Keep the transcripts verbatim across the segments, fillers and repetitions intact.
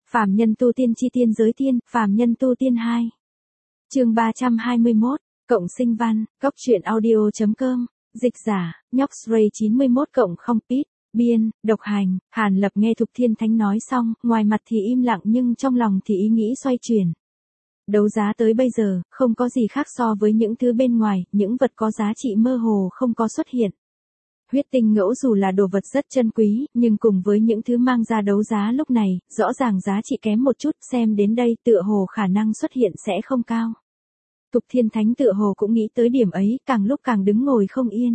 Phàm nhân tu tiên chi tiên giới tiên, phàm nhân tu tiên hai. Chương ba trăm hai mươi mốt, cộng sinh văn, góc truyện audio.com, dịch giả, nhóc Ray chín mươi mốt cộng không pít, biên, độc hành. Hàn Lập nghe Thục Thiên Thánh nói xong, ngoài mặt thì im lặng nhưng trong lòng thì ý nghĩ xoay chuyển. Đấu giá tới bây giờ, không có gì khác so với những thứ bên ngoài, những vật có giá trị mơ hồ không có xuất hiện. Huyết tinh ngẫu dù là đồ vật rất chân quý, nhưng cùng với những thứ mang ra đấu giá lúc này, rõ ràng giá trị kém một chút, xem đến đây tựa hồ khả năng xuất hiện sẽ không cao. Thục Thiên Thánh tựa hồ cũng nghĩ tới điểm ấy, càng lúc càng đứng ngồi không yên.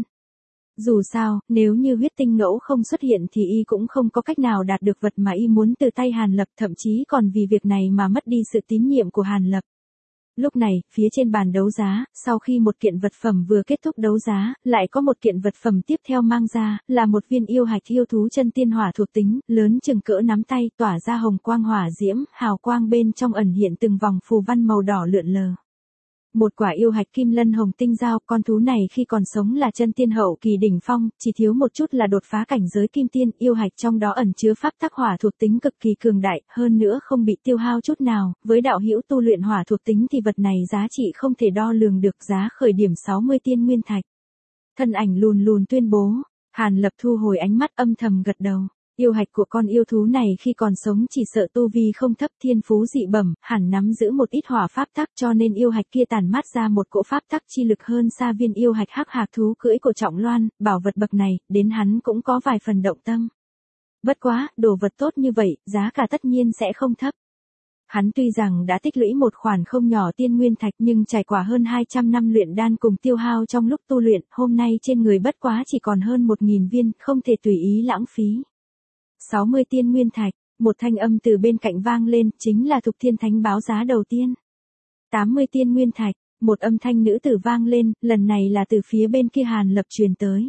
Dù sao, nếu như huyết tinh ngẫu không xuất hiện thì y cũng không có cách nào đạt được vật mà y muốn từ tay Hàn Lập, thậm chí còn vì việc này mà mất đi sự tín nhiệm của Hàn Lập. Lúc này, phía trên bàn đấu giá, sau khi một kiện vật phẩm vừa kết thúc đấu giá, lại có một kiện vật phẩm tiếp theo mang ra, là một viên yêu hạch yêu thú chân tiên hỏa thuộc tính, lớn chừng cỡ nắm tay, tỏa ra hồng quang hỏa diễm, hào quang bên trong ẩn hiện từng vòng phù văn màu đỏ lượn lờ. Một quả yêu hạch kim lân hồng tinh giao, con thú này khi còn sống là chân tiên hậu kỳ đỉnh phong, chỉ thiếu một chút là đột phá cảnh giới kim tiên, yêu hạch trong đó ẩn chứa pháp tắc hỏa thuộc tính cực kỳ cường đại, hơn nữa không bị tiêu hao chút nào, với đạo hữu tu luyện hỏa thuộc tính thì vật này giá trị không thể đo lường được, giá khởi điểm sáu mươi tiên nguyên thạch. Thân ảnh lùn lùn tuyên bố, Hàn Lập thu hồi ánh mắt âm thầm gật đầu. Yêu hạch của con yêu thú này khi còn sống chỉ sợ tu vi không thấp, thiên phú dị bẩm, hẳn nắm giữ một ít hỏa pháp tắc, cho nên yêu hạch kia tản mát ra một cỗ pháp tắc chi lực hơn xa viên yêu hạch hắc hạc thú cưỡi của Trọng Loan, bảo vật bậc này, đến hắn cũng có vài phần động tâm. Bất quá, đồ vật tốt như vậy, giá cả tất nhiên sẽ không thấp. Hắn tuy rằng đã tích lũy một khoản không nhỏ tiên nguyên thạch nhưng trải qua hơn hai trăm năm luyện đan cùng tiêu hao trong lúc tu luyện, hôm nay trên người bất quá chỉ còn hơn một nghìn viên, không thể tùy ý lãng phí. sáu mươi tiên nguyên thạch, một thanh âm từ bên cạnh vang lên, chính là Thục Thiên Thánh báo giá đầu tiên. tám mươi tiên nguyên thạch, một âm thanh nữ tử vang lên, lần này là từ phía bên kia Hàn Lập truyền tới.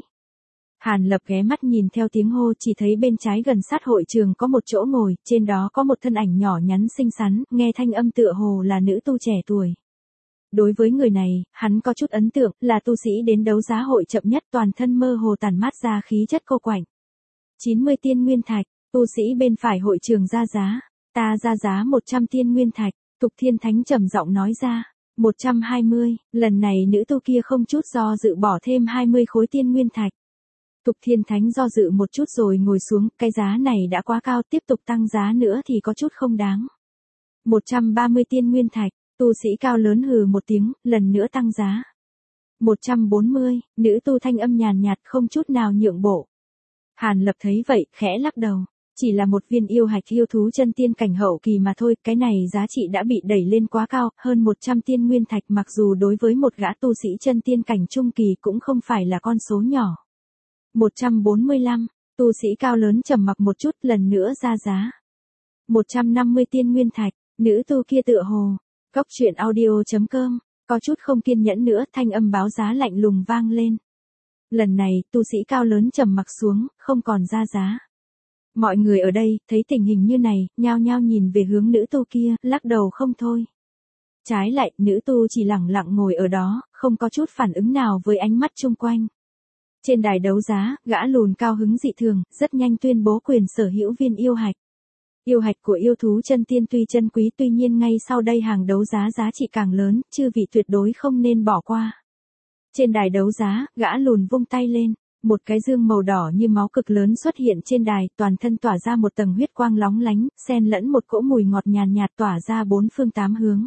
Hàn Lập ghé mắt nhìn theo tiếng hô, chỉ thấy bên trái gần sát hội trường có một chỗ ngồi, trên đó có một thân ảnh nhỏ nhắn xinh xắn, nghe thanh âm tựa hồ là nữ tu trẻ tuổi. Đối với người này, hắn có chút ấn tượng, là tu sĩ đến đấu giá hội chậm nhất, toàn thân mơ hồ tản mát ra khí chất cô quạnh. chín mươi tiên nguyên thạch, tu sĩ bên phải hội trường ra giá, ta ra giá một trăm tiên nguyên thạch, Thục Thiên Thánh trầm giọng nói ra, một trăm hai mươi, lần này nữ tu kia không chút do dự bỏ thêm hai mươi khối tiên nguyên thạch. Thục Thiên Thánh do dự một chút rồi ngồi xuống, cái giá này đã quá cao, tiếp tục tăng giá nữa thì có chút không đáng. một trăm ba mươi tiên nguyên thạch, tu sĩ cao lớn hừ một tiếng, lần nữa tăng giá. một trăm bốn mươi, nữ tu thanh âm nhàn nhạt không chút nào nhượng bộ. Hàn Lập thấy vậy, khẽ lắc đầu. Chỉ là một viên yêu hạch yêu thú chân tiên cảnh hậu kỳ mà thôi, cái này giá trị đã bị đẩy lên quá cao, hơn một trăm tiên nguyên thạch mặc dù đối với một gã tu sĩ chân tiên cảnh trung kỳ cũng không phải là con số nhỏ. một trăm bốn mươi lăm, tu sĩ cao lớn trầm mặc một chút, lần nữa ra giá. một trăm năm mươi tiên nguyên thạch, nữ tu kia tựa hồ. Góc truyện audio.com, có chút không kiên nhẫn nữa, thanh âm báo giá lạnh lùng vang lên. Lần này, tu sĩ cao lớn trầm mặc xuống, không còn ra giá. Mọi người ở đây, thấy tình hình như này, nhao nhao nhìn về hướng nữ tu kia, lắc đầu không thôi. Trái lại, nữ tu chỉ lẳng lặng ngồi ở đó, không có chút phản ứng nào với ánh mắt chung quanh. Trên đài đấu giá, gã lùn cao hứng dị thường, rất nhanh tuyên bố quyền sở hữu viên yêu hạch. Yêu hạch của yêu thú chân tiên tuy chân quý, tuy nhiên ngay sau đây hàng đấu giá giá trị càng lớn, chư vị tuyệt đối không nên bỏ qua. Trên đài đấu giá, gã lùn vung tay lên, một cái dương màu đỏ như máu cực lớn xuất hiện trên đài, toàn thân tỏa ra một tầng huyết quang lóng lánh, xen lẫn một cỗ mùi ngọt nhàn nhạt tỏa ra bốn phương tám hướng.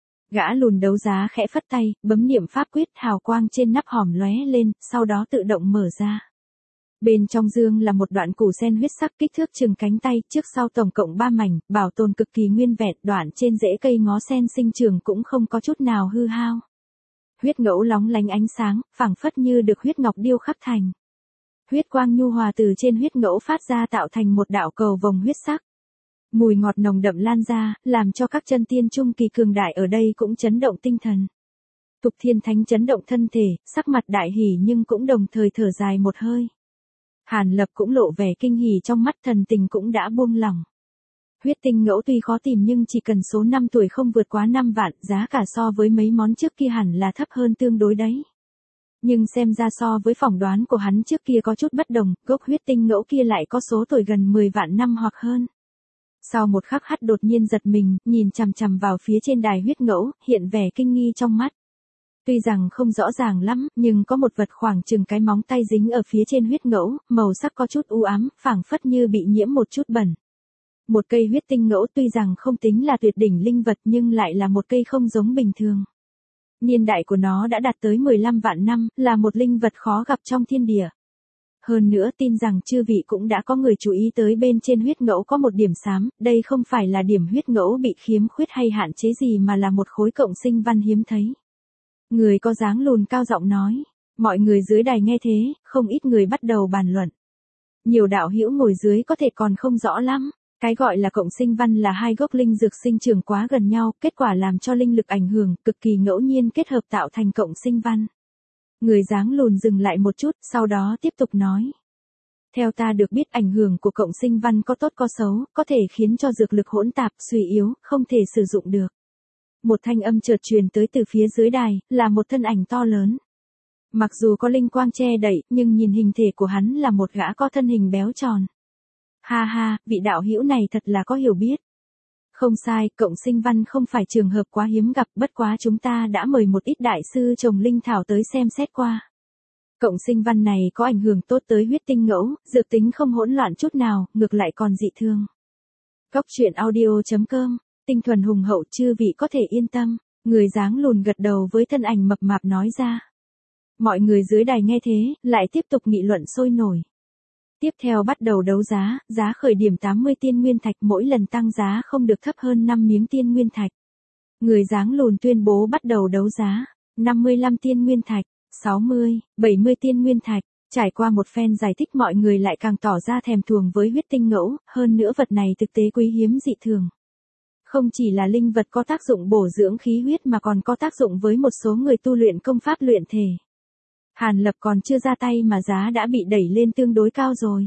Gã lùn đấu giá khẽ phất tay, bấm niệm pháp quyết, hào quang trên nắp hòm lóe lên, sau đó tự động mở ra. Bên trong dương là một đoạn củ sen huyết sắc kích thước chừng cánh tay, trước sau tổng cộng ba mảnh, bảo tồn cực kỳ nguyên vẹn, đoạn trên rễ cây ngó sen sinh trường cũng không có chút nào hư hao. Huyết ngẫu lóng lánh ánh sáng, phảng phất như được huyết ngọc điêu khắc thành. Huyết quang nhu hòa từ trên huyết ngẫu phát ra tạo thành một đạo cầu vồng huyết sắc. Mùi ngọt nồng đậm lan ra, làm cho các chân tiên trung kỳ cường đại ở đây cũng chấn động tinh thần. Thục Thiên Thánh chấn động thân thể, sắc mặt đại hỉ nhưng cũng đồng thời thở dài một hơi. Hàn Lập cũng lộ vẻ kinh hỉ trong mắt, thần tình cũng đã buông lỏng. Huyết tinh ngẫu tuy khó tìm nhưng chỉ cần số năm tuổi không vượt quá năm vạn, giá cả so với mấy món trước kia hẳn là thấp hơn tương đối đấy. Nhưng xem ra so với phỏng đoán của hắn trước kia có chút bất đồng, gốc huyết tinh ngẫu kia lại có số tuổi gần mười vạn năm hoặc hơn. Sau một khắc Hắt đột nhiên giật mình, nhìn chằm chằm vào phía trên đài huyết ngẫu, hiện vẻ kinh nghi trong mắt. Tuy rằng không rõ ràng lắm, nhưng có một vật khoảng chừng cái móng tay dính ở phía trên huyết ngẫu, màu sắc có chút u ám, phảng phất như bị nhiễm một chút bẩn. Một cây huyết tinh ngẫu tuy rằng không tính là tuyệt đỉnh linh vật nhưng lại là một cây không giống bình thường. Niên đại của nó đã đạt tới mười lăm vạn năm, là một linh vật khó gặp trong thiên địa. Hơn nữa tin rằng chư vị cũng đã có người chú ý tới bên trên huyết ngẫu có một điểm xám, đây không phải là điểm huyết ngẫu bị khiếm khuyết hay hạn chế gì mà là một khối cộng sinh văn hiếm thấy. Người có dáng lùn cao giọng nói, mọi người dưới đài nghe thế, không ít người bắt đầu bàn luận. Nhiều đạo hữu ngồi dưới có thể còn không rõ lắm, cái gọi là cộng sinh văn là hai gốc linh dược sinh trưởng quá gần nhau, kết quả làm cho linh lực ảnh hưởng, cực kỳ ngẫu nhiên kết hợp tạo thành cộng sinh văn. Người dáng lùn dừng lại một chút, sau đó tiếp tục nói. Theo ta được biết ảnh hưởng của cộng sinh văn có tốt có xấu, có thể khiến cho dược lực hỗn tạp, suy yếu, không thể sử dụng được. Một thanh âm chợt truyền tới từ phía dưới đài, là một thân ảnh to lớn. Mặc dù có linh quang che đậy, nhưng nhìn hình thể của hắn là một gã có thân hình béo tròn. Ha ha, vị đạo hữu này thật là có hiểu biết. Không sai, cộng sinh văn không phải trường hợp quá hiếm gặp, bất quá chúng ta đã mời một ít đại sư trồng linh thảo tới xem xét qua. Cộng sinh văn này có ảnh hưởng tốt tới huyết tinh ngẫu, dược tính không hỗn loạn chút nào, ngược lại còn dị thương. Cóc truyện audio chấm com, tinh thuần hùng hậu, chư vị có thể yên tâm, người dáng lùn gật đầu với thân ảnh mập mạp nói ra. Mọi người dưới đài nghe thế, lại tiếp tục nghị luận sôi nổi. Tiếp theo bắt đầu đấu giá, giá khởi điểm tám mươi tiên nguyên thạch, mỗi lần tăng giá không được thấp hơn năm miếng tiên nguyên thạch. Người dáng lùn tuyên bố bắt đầu đấu giá, năm mươi lăm tiên nguyên thạch, sáu mươi, bảy mươi tiên nguyên thạch. Trải qua một phen giải thích mọi người lại càng tỏ ra thèm thuồng với huyết tinh ngẫu, hơn nữa vật này thực tế quý hiếm dị thường. Không chỉ là linh vật có tác dụng bổ dưỡng khí huyết mà còn có tác dụng với một số người tu luyện công pháp luyện thể. Hàn Lập còn chưa ra tay mà giá đã bị đẩy lên tương đối cao rồi.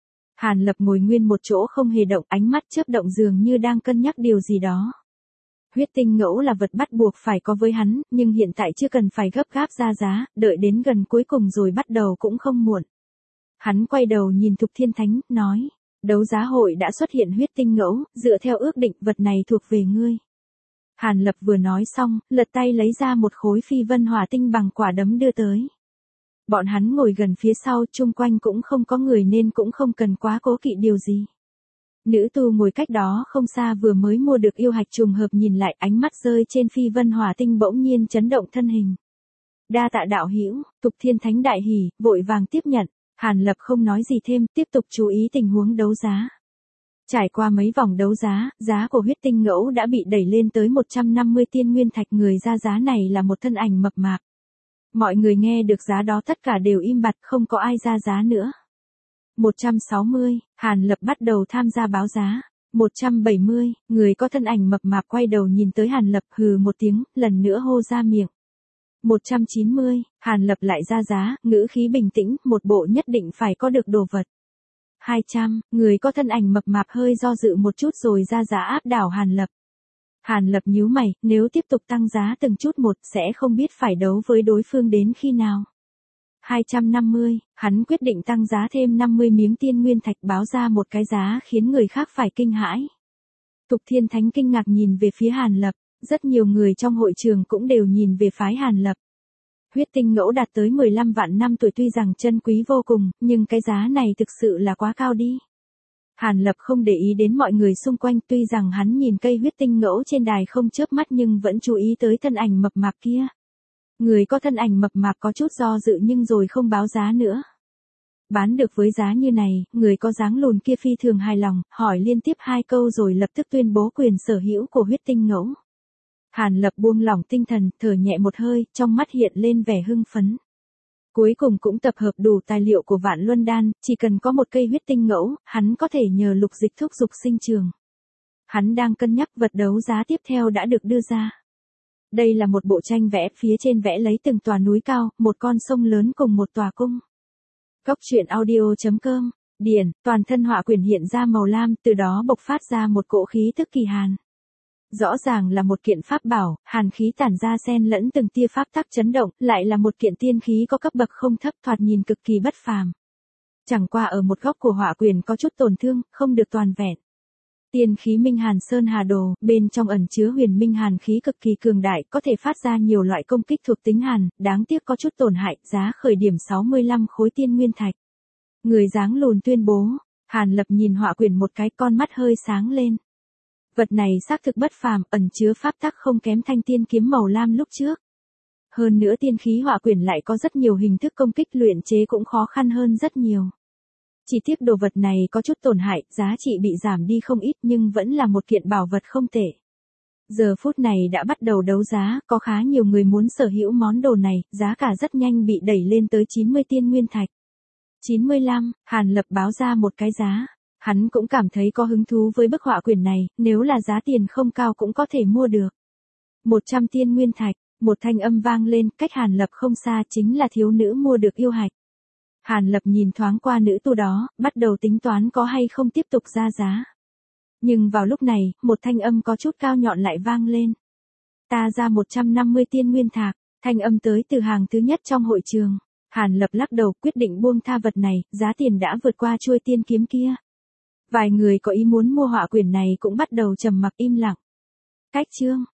Hàn Lập ngồi nguyên một chỗ không hề động, ánh mắt chớp động dường như đang cân nhắc điều gì đó. Huyết tinh ngẫu là vật bắt buộc phải có với hắn, nhưng hiện tại chưa cần phải gấp gáp ra giá, đợi đến gần cuối cùng rồi bắt đầu cũng không muộn. Hắn quay đầu nhìn Thục Thiên Thánh, nói, đấu giá hội đã xuất hiện huyết tinh ngẫu, dựa theo ước định vật này thuộc về ngươi. Hàn Lập vừa nói xong, lật tay lấy ra một khối phi vân hỏa tinh bằng quả đấm đưa tới. Bọn hắn ngồi gần phía sau, chung quanh cũng không có người nên cũng không cần quá cố kỵ điều gì. Nữ tu ngồi cách đó không xa vừa mới mua được yêu hạch trùng hợp nhìn lại, ánh mắt rơi trên phi vân hỏa tinh bỗng nhiên chấn động thân hình. Đa tạ đạo hữu, Thục Thiên Thánh đại hỉ, vội vàng tiếp nhận. Hàn Lập không nói gì thêm, tiếp tục chú ý tình huống đấu giá. Trải qua mấy vòng đấu giá, giá của huyết tinh ngẫu đã bị đẩy lên tới một trăm năm mươi tiên nguyên thạch, người ra giá này là một thân ảnh mập mạp. Mọi người nghe được giá đó tất cả đều im bặt, không có ai ra giá nữa. một trăm sáu mươi, Hàn Lập bắt đầu tham gia báo giá. một trăm bảy mươi, người có thân ảnh mập mạp quay đầu nhìn tới Hàn Lập, hừ một tiếng, lần nữa hô ra miệng. một trăm chín mươi, Hàn Lập lại ra giá, ngữ khí bình tĩnh, một bộ nhất định phải có được đồ vật. hai trăm, người có thân ảnh mập mạp hơi do dự một chút rồi ra giá áp đảo Hàn Lập. Hàn Lập nhíu mày, nếu tiếp tục tăng giá từng chút một sẽ không biết phải đấu với đối phương đến khi nào. hai trăm năm mươi, hắn quyết định tăng giá thêm năm mươi miếng tiên nguyên thạch, báo ra một cái giá khiến người khác phải kinh hãi. Thục Thiên Thánh kinh ngạc nhìn về phía Hàn Lập, rất nhiều người trong hội trường cũng đều nhìn về phái Hàn Lập. Huyết tinh ngẫu đạt tới mười lăm vạn năm tuổi tuy rằng chân quý vô cùng, nhưng cái giá này thực sự là quá cao đi. Hàn Lập không để ý đến mọi người xung quanh, tuy rằng hắn nhìn cây huyết tinh ngẫu trên đài không chớp mắt nhưng vẫn chú ý tới thân ảnh mập mạp kia. Người có thân ảnh mập mạp có chút do dự nhưng rồi không báo giá nữa. Bán được với giá như này, người có dáng lùn kia phi thường hài lòng, hỏi liên tiếp hai câu rồi lập tức tuyên bố quyền sở hữu của huyết tinh ngẫu. Hàn Lập buông lỏng tinh thần, thở nhẹ một hơi, trong mắt hiện lên vẻ hưng phấn. Cuối cùng cũng tập hợp đủ tài liệu của Vạn Luân Đan, chỉ cần có một cây huyết tinh ngẫu, hắn có thể nhờ lục dịch thúc dục sinh trường. Hắn đang cân nhắc vật đấu giá tiếp theo đã được đưa ra. Đây là một bộ tranh vẽ, phía trên vẽ lấy từng tòa núi cao, một con sông lớn cùng một tòa cung. Cóc truyện audio chấm com, điển, toàn thân họa quyển hiện ra màu lam, từ đó bộc phát ra một cỗ khí tức kỳ hàn. Rõ ràng là một kiện pháp bảo, hàn khí tản ra xen lẫn từng tia pháp tắc chấn động, lại là một kiện tiên khí có cấp bậc không thấp, thoạt nhìn cực kỳ bất phàm. Chẳng qua ở một góc của họa quyển có chút tổn thương, không được toàn vẹn. Tiên khí Minh Hàn Sơn Hà Đồ, bên trong ẩn chứa huyền minh hàn khí cực kỳ cường đại, có thể phát ra nhiều loại công kích thuộc tính hàn, đáng tiếc có chút tổn hại, giá khởi điểm sáu mươi lăm khối tiên nguyên thạch. Người dáng lùn tuyên bố, Hàn Lập nhìn họa quyển một cái, con mắt hơi sáng lên. Vật này xác thực bất phàm, ẩn chứa pháp tắc không kém thanh tiên kiếm màu lam lúc trước. Hơn nữa tiên khí họa quyển lại có rất nhiều hình thức công kích, luyện chế cũng khó khăn hơn rất nhiều. Chỉ tiếc đồ vật này có chút tổn hại, giá trị bị giảm đi không ít nhưng vẫn là một kiện bảo vật không tệ. Giờ phút này đã bắt đầu đấu giá, có khá nhiều người muốn sở hữu món đồ này, giá cả rất nhanh bị đẩy lên tới chín mươi tiên nguyên thạch. chín mươi lăm, Hàn Lập báo ra một cái giá. Hắn cũng cảm thấy có hứng thú với bức họa quyển này, nếu là giá tiền không cao cũng có thể mua được. một trăm tiên nguyên thạch, một thanh âm vang lên, cách Hàn Lập không xa chính là thiếu nữ mua được yêu hạch. Hàn Lập nhìn thoáng qua nữ tu đó, bắt đầu tính toán có hay không tiếp tục ra giá. Nhưng vào lúc này, một thanh âm có chút cao nhọn lại vang lên. Ta ra một trăm năm mươi tiên nguyên thạch, thanh âm tới từ hàng thứ nhất trong hội trường. Hàn Lập lắc đầu, quyết định buông tha vật này, giá tiền đã vượt qua chuôi tiên kiếm kia. Vài người có ý muốn mua họa quyển này cũng bắt đầu trầm mặc im lặng. Cách chương